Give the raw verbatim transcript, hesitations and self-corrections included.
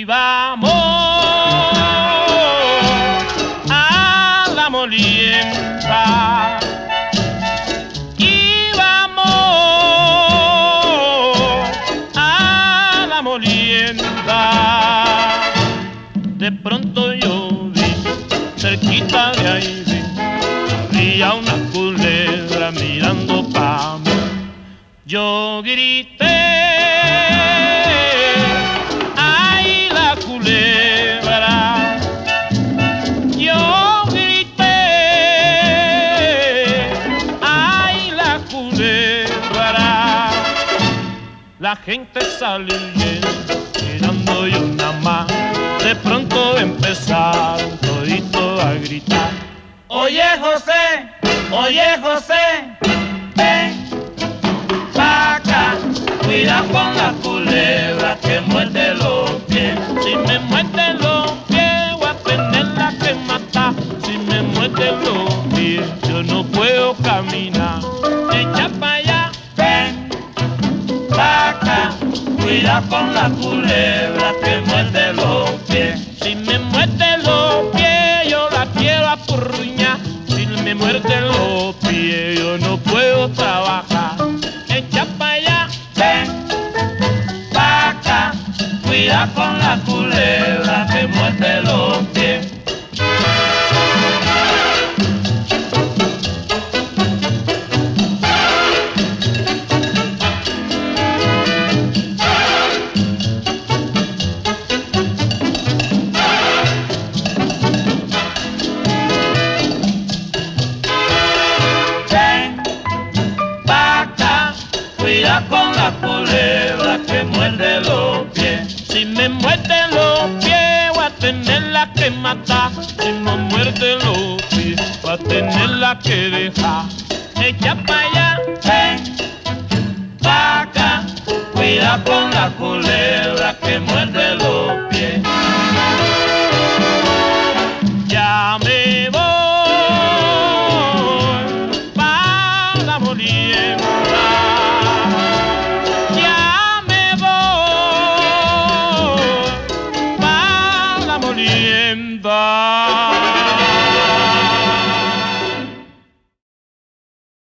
vamos a la molienda. Y vamos a la molienda. De pronto yo vi, cerquita de ahí vi, había una culebra mirando pa' mí. Yo grité, ¡ay, la culebra! Yo grité, ¡ay, la culebra! La gente salió huyendo, mirando yo nada más. De pronto empezaron toditos a gritar: Oye José, oye José, ven pa' acá, cuida con la culebra que muerde los pies. Si me muerde los pies voy a tenerla que matar. Si me muerde los pies yo no puedo caminar. Echa pa' allá, ven pa' acá, cuida con la culebra que muerde los pies. si me muerde los pies yo la quiero apurruñar. Si me muerde los pies yo no puedo trabajar. Echa pa' allá, Ven pa' acá, cuida con la culebra que muerde los pies. Ven pa' acá, cuida con la culebra que muerde los pies. si me muerde los pies voy a tenerla que matar. Si me muerde los pies voy a tenerla que dejar. Echa pa' allá, Ven pa' acá, cuida con la culebra que muerde los pies. ya me voy pa' la molienda. Ya me voy pa' la molienda.